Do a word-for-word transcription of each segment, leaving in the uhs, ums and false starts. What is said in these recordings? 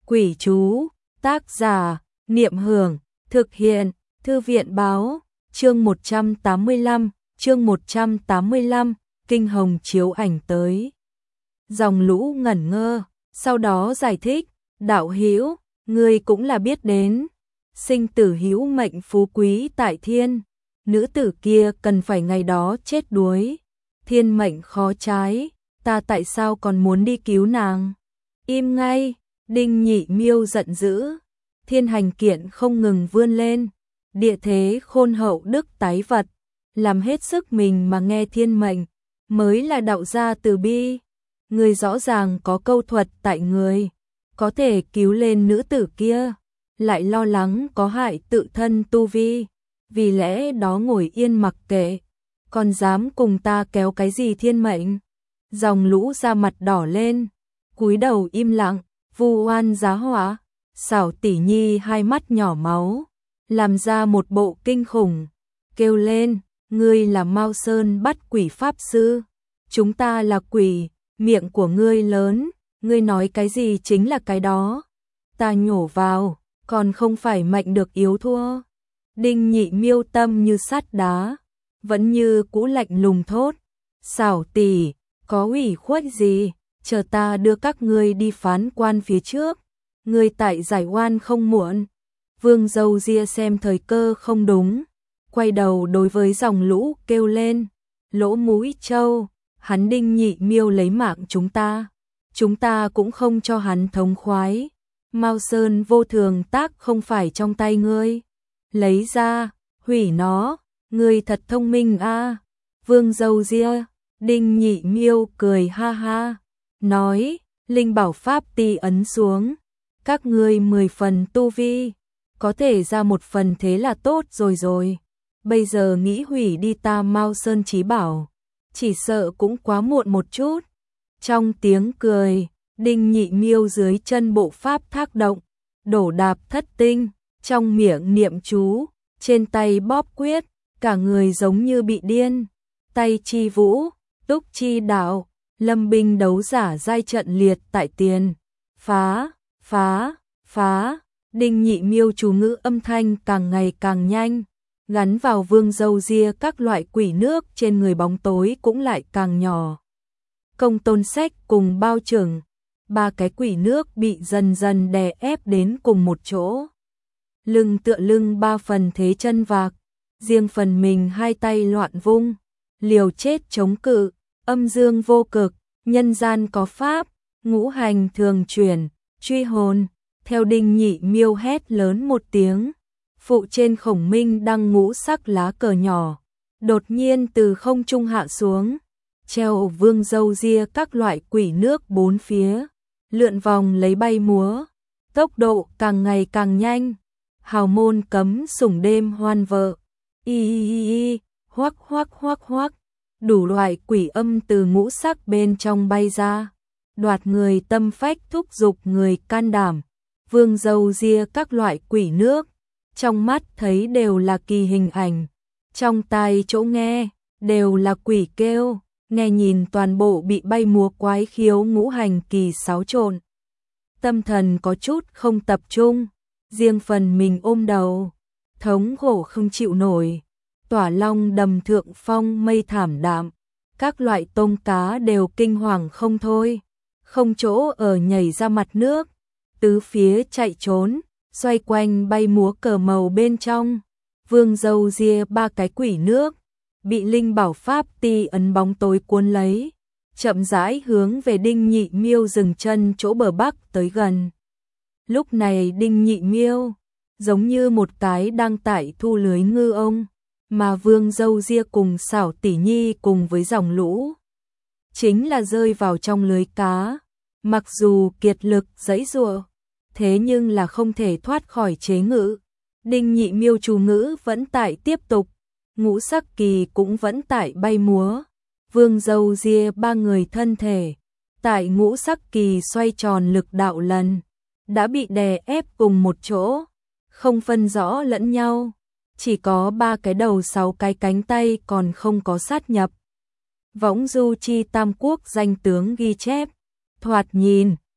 Quỷ chú, tác giả, Niệm Hưởng, thực hiện, Thư viện báo, chương một trăm tám mươi lăm, chương một trăm tám mươi lăm, kinh hồng chiếu ảnh tới. Dòng lũ ngẩn ngơ, sau đó giải thích, đạo hữu, ngươi cũng là biết đến, sinh tử hữu mệnh phú quý tại thiên, nữ tử kia cần phải ngày đó chết đuối, thiên mệnh khó trái, ta tại sao còn muốn đi cứu nàng? Im ngay, Đinh Nhị Miêu giận dữ, thiên hành kiện không ngừng vươn lên, địa thế khôn hậu đức tái vật, làm hết sức mình mà nghe thiên mệnh, mới là đạo gia từ bi. Người rõ ràng có câu thuật tại người, có thể cứu lên nữ tử kia, lại lo lắng có hại tự thân tu vi, vì lẽ đó ngồi yên mặc kệ, còn dám cùng ta kéo cái gì thiên mệnh? Dòng lũ ra mặt đỏ lên, cúi đầu im lặng, vu oan giá họa. Xảo tỷ nhi hai mắt nhỏ máu, làm ra một bộ kinh khủng, kêu lên, ngươi là Mao Sơn bắt quỷ pháp sư, chúng ta là quỷ, miệng của ngươi lớn, ngươi nói cái gì chính là cái đó, ta nhổ vào, còn không phải mạnh được yếu thua. Đinh Nhị Miêu tâm như sắt đá, vẫn như cũ lạnh lùng thốt, xảo tỷ, có ủy khuất gì, chờ ta đưa các ngươi đi phán quan phía trước, ngươi tại giải oan không muộn. Vương Dâu Ria xem thời cơ không đúng, quay đầu đối với dòng lũ kêu lên, lỗ mũi trâu, hắn Đinh Nhị Miêu lấy mạng chúng ta, chúng ta cũng không cho hắn thống khoái. Mao Sơn vô thường tác không phải trong tay ngươi, lấy ra, hủy nó, ngươi thật thông minh a. À. Vương Dâu Ria, Đinh Nhị Miêu cười ha ha, nói, linh bảo pháp ti ấn xuống, các ngươi mười phần tu vi, có thể ra một phần thế là tốt rồi rồi, bây giờ nghĩ hủy đi ta Mao Sơn chí bảo, chỉ sợ cũng quá muộn một chút. Trong tiếng cười, Đinh Nhị Miêu dưới chân bộ pháp thác động, đổ đạp thất tinh, trong miệng niệm chú, trên tay bóp quyết, cả người giống như bị điên, tay chi vũ, túc chi đạo, lâm binh đấu giả giai trận liệt tại tiền, phá, phá, phá. Đinh Nhị Miêu chú ngữ âm thanh càng ngày càng nhanh, gắn vào Vương Dâu Ria các loại quỷ nước trên người bóng tối cũng lại càng nhỏ. Công Tôn Sách cùng Bao Trưởng, ba cái quỷ nước bị dần dần đè ép đến cùng một chỗ. Lưng tựa lưng ba phần thế chân vạc, riêng phần mình hai tay loạn vung, liều chết chống cự, âm dương vô cực, nhân gian có pháp, ngũ hành thường chuyển, truy hồn. Theo Đinh Nhị Miêu hét lớn một tiếng, phụ trên khổng minh đăng ngũ sắc lá cờ nhỏ, đột nhiên từ không trung hạ xuống, treo Vương Dâu Ria các loại quỷ nước bốn phía, lượn vòng lấy bay múa, tốc độ càng ngày càng nhanh. Hào môn cấm sủng đêm hoan vợ, y y y y, hoắc hoắc hoắc hoắc, đủ loại quỷ âm từ ngũ sắc bên trong bay ra, đoạt người tâm phách thúc giục người can đảm. Vương Dâu Ria các loại quỷ nước, trong mắt thấy đều là kỳ hình ảnh, trong tai chỗ nghe, đều là quỷ kêu, nghe nhìn toàn bộ bị bay múa quái khiếu ngũ hành kỳ xáo trộn. Tâm thần có chút không tập trung, riêng phần mình ôm đầu, thống khổ không chịu nổi, tỏa long đầm thượng phong mây thảm đạm, các loại tôm cá đều kinh hoàng không thôi, không chỗ ở nhảy ra mặt nước. Tứ phía chạy trốn, xoay quanh bay múa cờ màu bên trong. Vương Dâu Ria ba cái quỷ nước, bị linh bảo pháp ti ấn bóng tối cuốn lấy, chậm rãi hướng về Đinh Nhị Miêu dừng chân chỗ bờ bắc tới gần. Lúc này Đinh Nhị Miêu, giống như một cái đang tại thu lưới ngư ông, mà Vương Dâu Ria cùng xảo tỷ nhi cùng với dòng lũ, chính là rơi vào trong lưới cá. Mặc dù kiệt lực giãy giụa, thế nhưng là không thể thoát khỏi chế ngự. Đinh Nhị Miêu chú ngữ vẫn tại tiếp tục, ngũ sắc kỳ cũng vẫn tại bay múa. Vương Dâu Ria ba người thân thể, tại ngũ sắc kỳ xoay tròn lực đạo lần, đã bị đè ép cùng một chỗ, không phân rõ lẫn nhau. Chỉ có ba cái đầu sáu cái cánh tay còn không có sát nhập. Võng Du Chi Tam Quốc danh tướng ghi chép, thoạt nhìn,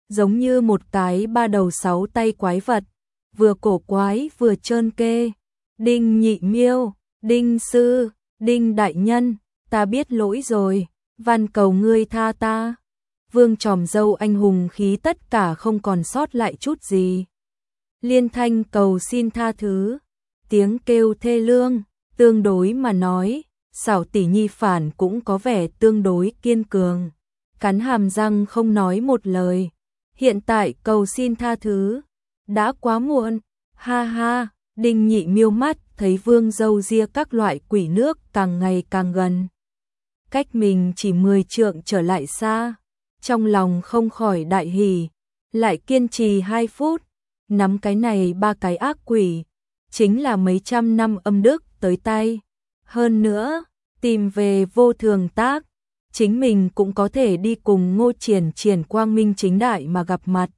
giống như một cái ba đầu sáu tay quái vật, vừa cổ quái vừa trơn kê. Đinh Nhị Miêu, Đinh sư, Đinh đại nhân, ta biết lỗi rồi, van cầu ngươi tha ta. Vương tròm dâu anh hùng khí tất cả không còn sót lại chút gì. Liên thanh cầu xin tha thứ, tiếng kêu thê lương, tương đối mà nói, Xảo tỷ nhi phản cũng có vẻ tương đối kiên cường, cắn hàm răng không nói một lời. Hiện tại cầu xin tha thứ, đã quá muộn, ha ha. Đinh Nhị Miêu mắt thấy Vương Dâu Ria các loại quỷ nước càng ngày càng gần, cách mình chỉ mười trượng trở lại xa, trong lòng không khỏi đại hỉ, lại kiên trì hai phút, nắm cái này ba cái ác quỷ, chính là mấy trăm năm âm đức tới tay. Hơn nữa, tìm về vô thường tác, chính mình cũng có thể đi cùng Ngô Triển Triển quang minh chính đại mà gặp mặt.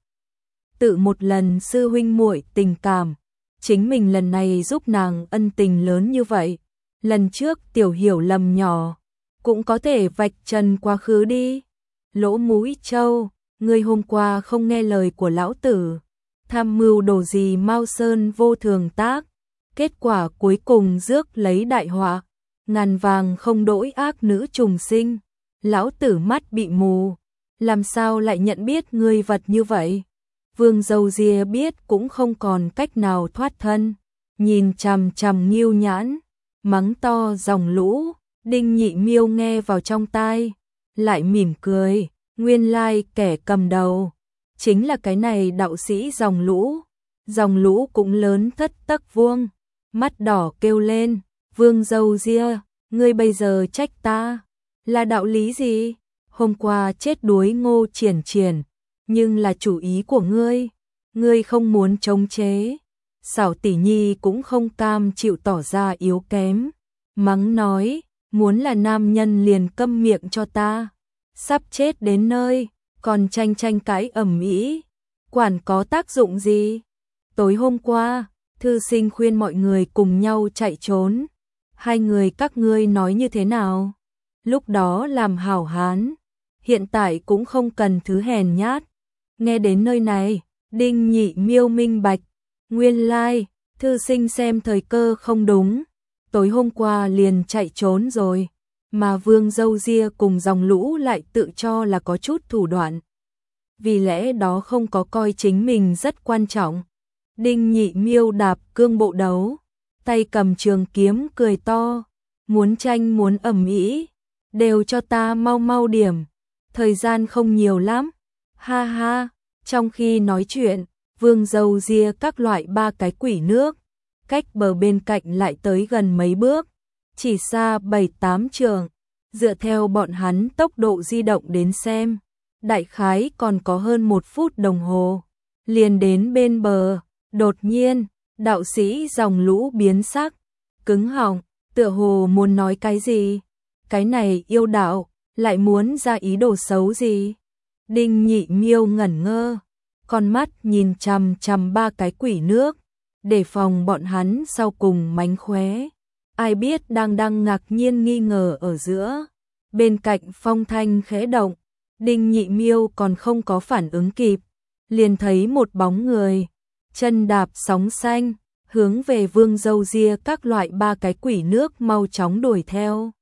Tự một lần sư huynh muội tình cảm, chính mình lần này giúp nàng ân tình lớn như vậy, lần trước tiểu hiểu lầm nhỏ, cũng có thể vạch trần quá khứ đi. Lỗ Mũi Trâu, ngươi hôm qua không nghe lời của lão tử, tham mưu đồ gì Mao Sơn vô thường tác, kết quả cuối cùng rước lấy đại họa, ngàn vàng không đổi ác nữ trùng sinh, lão tử mắt bị mù, làm sao lại nhận biết ngươi vật như vậy. Vương Dâu Ria biết cũng không còn cách nào thoát thân, nhìn chằm chằm Ngưu Nhãn, mắng to dòng lũ. Đinh Nhị Miêu nghe vào trong tai, lại mỉm cười, nguyên lai kẻ cầm đầu chính là cái này đạo sĩ dòng lũ. Dòng lũ cũng lớn thất tấc vuông, mắt đỏ kêu lên, Vương Dâu Ria, ngươi bây giờ trách ta là đạo lý gì? Hôm qua chết đuối Ngô Triển Triển, nhưng là chủ ý của ngươi, ngươi không muốn chống chế. Xảo tỷ nhi cũng không cam chịu tỏ ra yếu kém, mắng nói, muốn là nam nhân liền câm miệng cho ta, sắp chết đến nơi, còn tranh tranh cãi ầm ĩ, quản có tác dụng gì? Tối hôm qua, thư sinh khuyên mọi người cùng nhau chạy trốn, hai người các ngươi nói như thế nào? Lúc đó làm hảo hán, hiện tại cũng không cần thứ hèn nhát. Nghe đến nơi này, Đinh Nhị Miêu minh bạch, nguyên lai, thư sinh xem thời cơ không đúng, tối hôm qua liền chạy trốn rồi, mà Vương Dâu Ria cùng dòng lũ lại tự cho là có chút thủ đoạn. Vì lẽ đó không có coi chính mình rất quan trọng. Đinh Nhị Miêu đạp cương bộ đấu, tay cầm trường kiếm cười to, muốn tranh muốn ầm ĩ, đều cho ta mau mau điểm, thời gian không nhiều lắm. Ha ha, trong khi nói chuyện, Vương Dâu Ria các loại ba cái quỷ nước, cách bờ bên cạnh lại tới gần mấy bước, chỉ xa bảy tám trượng, dựa theo bọn hắn tốc độ di động đến xem, đại khái còn có hơn một phút đồng hồ, liền đến bên bờ. Đột nhiên, đạo sĩ dòng lũ biến sắc, cứng họng, tựa hồ muốn nói cái gì, cái này yêu đạo, lại muốn ra ý đồ xấu gì. Đinh Nhị Miêu ngẩn ngơ, con mắt nhìn chằm chằm ba cái quỷ nước, để phòng bọn hắn sau cùng mánh khóe. Ai biết đang đang ngạc nhiên nghi ngờ ở giữa, bên cạnh phong thanh khẽ động, Đinh Nhị Miêu còn không có phản ứng kịp, liền thấy một bóng người, chân đạp sóng xanh, hướng về Vương Dâu Ria các loại ba cái quỷ nước mau chóng đuổi theo.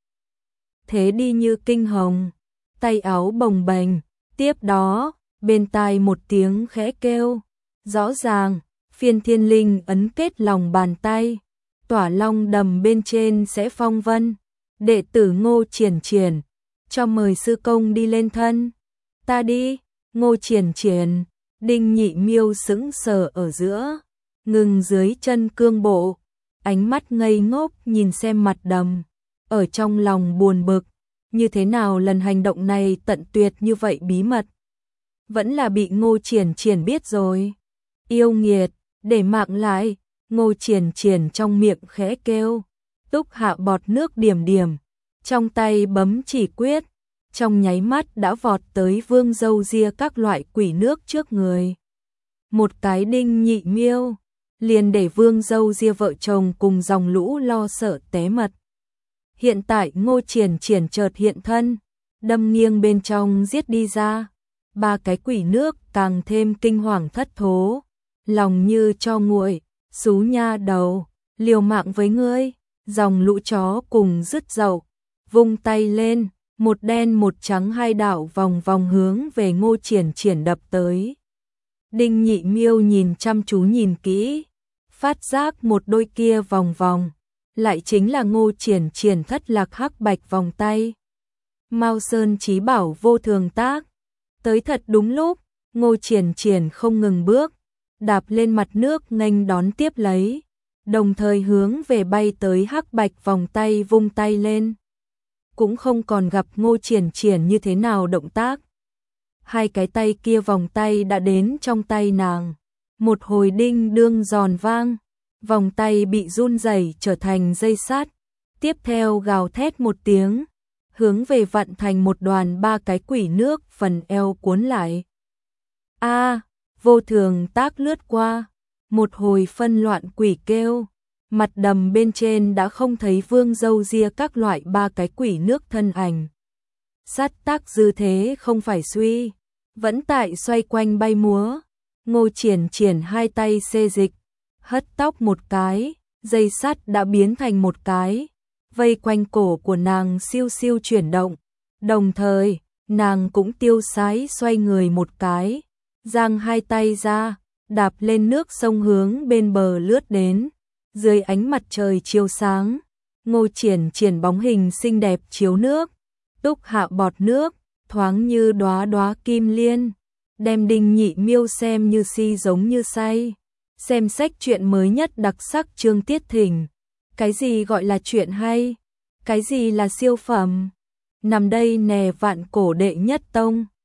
Thế đi như kinh hồng, tay áo bồng bềnh, tiếp đó, bên tai một tiếng khẽ kêu, rõ ràng, Phiên Thiên Linh ấn kết lòng bàn tay, tỏa long đầm bên trên sẽ phong vân, đệ tử Ngô Triển Triển, cho mời sư công đi lên thân. Ta đi, Ngô Triển Triển. Đinh Nhị Miêu sững sờ ở giữa, ngừng dưới chân cương bộ, ánh mắt ngây ngốc nhìn xem mặt đầm, ở trong lòng buồn bực, như thế nào lần hành động này tận tuyệt như vậy bí mật, vẫn là bị Ngô Triển Triển biết rồi. Yêu nghiệt, để mạng lại. Ngô Triển Triển trong miệng khẽ kêu, túc hạ bọt nước điểm điểm, trong tay bấm chỉ quyết, trong nháy mắt đã vọt tới Vương Dâu Ria các loại quỷ nước trước người. Một cái Đinh Nhị Miêu, liền để Vương Dâu Ria vợ chồng cùng dòng lũ lo sợ té mật. Hiện tại Ngô Triển Triển chợt hiện thân, đâm nghiêng bên trong giết đi ra, ba cái quỷ nước càng thêm kinh hoàng thất thố, lòng như cho nguội, xú nha đầu, liều mạng với ngươi, dòng lũ chó cùng dứt dậu, vung tay lên, một đen một trắng hai đạo vòng vòng hướng về Ngô Triển Triển đập tới. Đinh Nhị Miêu nhìn chăm chú nhìn kỹ, phát giác một đôi kia vòng vòng, lại chính là Ngô Triển Triển thất lạc hắc bạch vòng tay. Mao Sơn Chí Bảo vô thường tác, tới thật đúng lúc, Ngô Triển Triển không ngừng bước, đạp lên mặt nước nghênh đón tiếp lấy, đồng thời hướng về bay tới hắc bạch vòng tay vung tay lên. Cũng không còn gặp Ngô Triển Triển như thế nào động tác. Hai cái tay kia vòng tay đã đến trong tay nàng, một hồi đinh đương giòn vang, vòng tay bị run rẩy trở thành dây sắt, tiếp theo gào thét một tiếng, hướng về vặn thành một đoàn ba cái quỷ nước phần eo cuốn lại. A, vô thường tác lướt qua, một hồi phân loạn quỷ kêu, mặt đầm bên trên đã không thấy vương dâu ria các loại ba cái quỷ nước thân ảnh. Sát tác dư thế không phải suy, vẫn tại xoay quanh bay múa, Ngô Triển Triển hai tay xê dịch, hất tóc một cái, dây sắt đã biến thành một cái, vây quanh cổ của nàng siêu siêu chuyển động, đồng thời, nàng cũng tiêu sái xoay người một cái, giang hai tay ra, đạp lên nước sông hướng bên bờ lướt đến, dưới ánh mặt trời chiếu sáng, Ngô Triển Triển bóng hình xinh đẹp chiếu nước, túc hạ bọt nước, thoáng như đóa đóa kim liên, đem Đinh Nhị Miêu xem như si giống như say. Xem sách truyện mới nhất đặc sắc chương tiết thỉnh. Cái gì gọi là chuyện hay? Cái gì là siêu phẩm? Nằm đây nè vạn cổ đệ nhất tông.